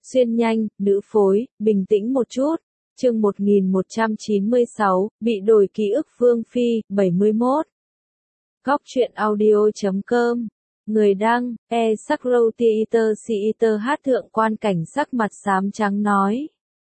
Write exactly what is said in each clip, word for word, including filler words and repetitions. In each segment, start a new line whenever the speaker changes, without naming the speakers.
Xuyên nhanh, nữ phối, bình tĩnh một chút. Chương một nghìn một trăm chín mươi sáu, bị đổi ký ức Vương Phi, bảy mươi mốt. Góc truyện audio chấm com. Người đăng, e sắc râu theater theater hát thượng quan cảnh sắc mặt xám trắng nói.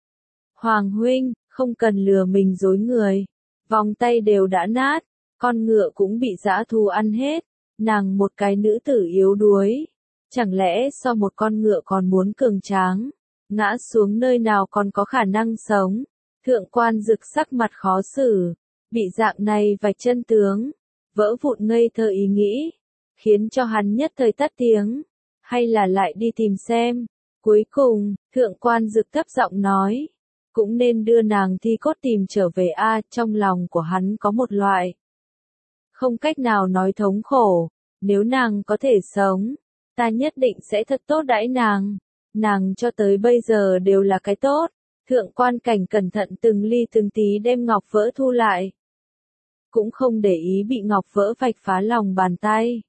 Hoàng huynh, không cần lừa mình dối người. Vòng tay đều đã nát, con ngựa cũng bị dã thú ăn hết. Nàng một cái nữ tử yếu đuối. Chẳng lẽ so một con ngựa còn muốn cường tráng, ngã xuống nơi nào còn có khả năng sống. Thượng quan Dực sắc mặt khó xử, bị dạng này vạch chân tướng, vỡ vụn ngây thơ ý nghĩ, khiến cho hắn nhất thời tắt tiếng, hay là lại đi tìm xem. Cuối cùng, thượng quan Dực thấp giọng nói, cũng nên đưa nàng thi cốt tìm trở về a. Trong lòng của hắn có một loại không cách nào nói thống khổ, nếu nàng có thể sống, ta nhất định sẽ thật tốt đãi nàng. Nàng cho tới bây giờ đều là cái tốt. Thượng quan cảnh cẩn thận từng ly từng tí đem ngọc vỡ thu lại. Cũng không để ý bị ngọc vỡ vạch phá lòng bàn tay.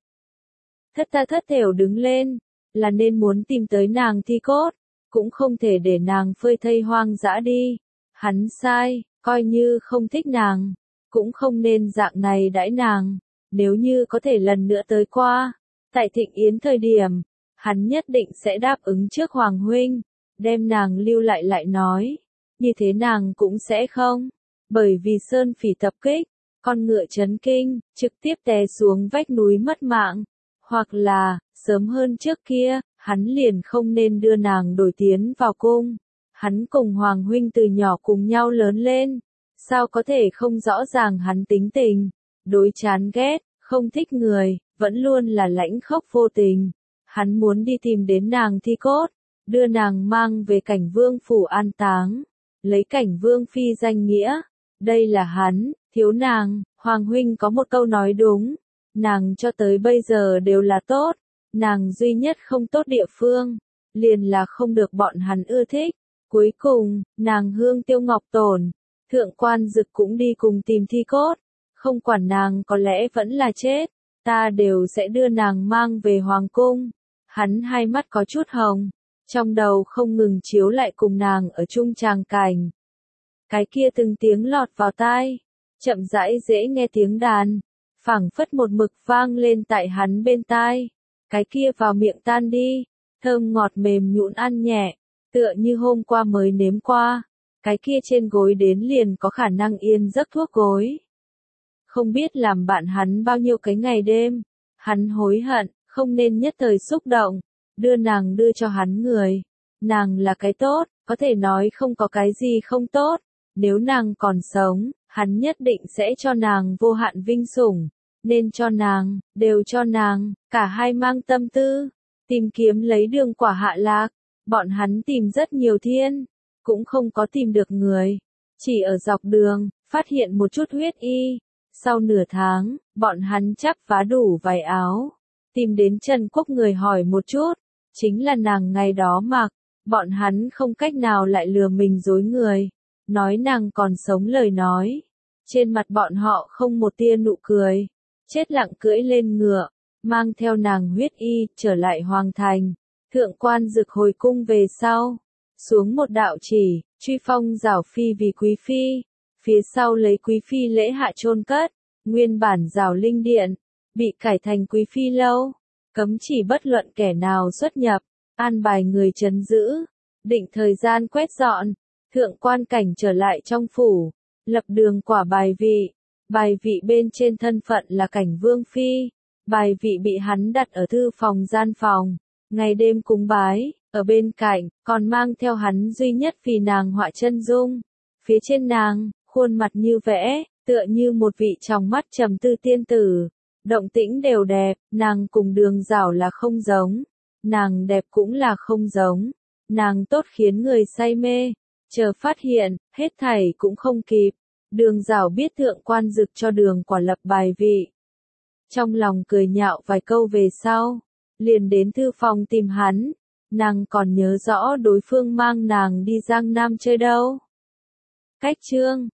Thất tha thất thểu đứng lên, là nên muốn tìm tới nàng thi cốt, cũng không thể để nàng phơi thây hoang dã đi. Hắn sai, coi như không thích nàng, cũng không nên dạng này đãi nàng. Nếu như có thể lần nữa tới qua, tại Thịnh Yến thời điểm, hắn nhất định sẽ đáp ứng trước Hoàng huynh, đem nàng lưu lại lại nói, như thế nàng cũng sẽ không, bởi vì Sơn Phỉ tập kích, con ngựa chấn kinh, trực tiếp té xuống vách núi mất mạng, hoặc là, sớm hơn trước kia, hắn liền không nên đưa nàng đổi tiến vào cung. Hắn cùng Hoàng huynh từ nhỏ cùng nhau lớn lên, sao có thể không rõ ràng hắn tính tình, đối chán ghét, không thích người, vẫn luôn là lãnh khốc vô tình. Hắn muốn đi tìm đến nàng thi cốt, đưa nàng mang về Cảnh Vương phủ an táng, lấy Cảnh Vương phi danh nghĩa. Đây là hắn, thiếu nàng. Hoàng huynh có một câu nói đúng, nàng cho tới bây giờ đều là tốt, nàng duy nhất không tốt địa phương, liền là không được bọn hắn ưa thích. Cuối cùng, nàng hương tiêu ngọc tổn, thượng quan Dực cũng đi cùng tìm thi cốt, không quản nàng có lẽ vẫn là chết, ta đều sẽ đưa nàng mang về hoàng cung. Hắn hai mắt có chút hồng, trong đầu không ngừng chiếu lại cùng nàng ở chung tràng cảnh. Cái kia từng tiếng lọt vào tai, chậm rãi dễ nghe tiếng đàn, phảng phất một mực vang lên tại hắn bên tai. Cái kia vào miệng tan đi, thơm ngọt mềm nhũn ăn nhẹ, tựa như hôm qua mới nếm qua. Cái kia trên gối đến liền có khả năng yên giấc thuốc gối. Không biết làm bạn hắn bao nhiêu cái ngày đêm, hắn hối hận, không nên nhất thời xúc động, đưa nàng đưa cho hắn người. Nàng là cái tốt, có thể nói không có cái gì không tốt, nếu nàng còn sống, hắn nhất định sẽ cho nàng vô hạn vinh sủng, nên cho nàng, đều cho nàng. Cả hai mang tâm tư, tìm kiếm lấy đường quả hạ lạc, bọn hắn tìm rất nhiều thiên, cũng không có tìm được người, chỉ ở dọc đường, phát hiện một chút huyết y. Sau nửa tháng, bọn hắn chắc vá đủ vài áo, tìm đến Trần Quốc người hỏi một chút, chính là nàng ngày đó mặc, bọn hắn không cách nào lại lừa mình dối người, nói nàng còn sống lời nói. Trên mặt bọn họ không một tia nụ cười, chết lặng cưỡi lên ngựa, mang theo nàng huyết y, trở lại hoàng thành. Thượng quan Dực hồi cung về sau, xuống một đạo chỉ, truy phong giảo phi vì quý phi, phía sau lấy quý phi lễ hạ chôn cất. Nguyên bản giảo linh điện, bị cải thành quý phi lâu, cấm chỉ bất luận kẻ nào xuất nhập, an bài người trấn giữ, định thời gian quét dọn. Thượng quan cảnh trở lại trong phủ, lập đường quả bài vị, bài vị bên trên thân phận là Cảnh Vương phi, bài vị bị hắn đặt ở thư phòng gian phòng, ngày đêm cúng bái. Ở bên cạnh, còn mang theo hắn duy nhất vì nàng họa chân dung, phía trên nàng, khuôn mặt như vẽ, tựa như một vị trong mắt trầm tư tiên tử, động tĩnh đều đẹp. Nàng cùng Đường Giảo là không giống, nàng đẹp cũng là không giống, nàng tốt khiến người say mê, chờ phát hiện, hết thảy cũng không kịp. Đường Giảo biết thượng quan Dực cho Đường quả lập bài vị, trong lòng cười nhạo vài câu về sau, liền đến thư phòng tìm hắn. Nàng còn nhớ rõ đối phương mang nàng đi Giang Nam chơi đâu. Cách chương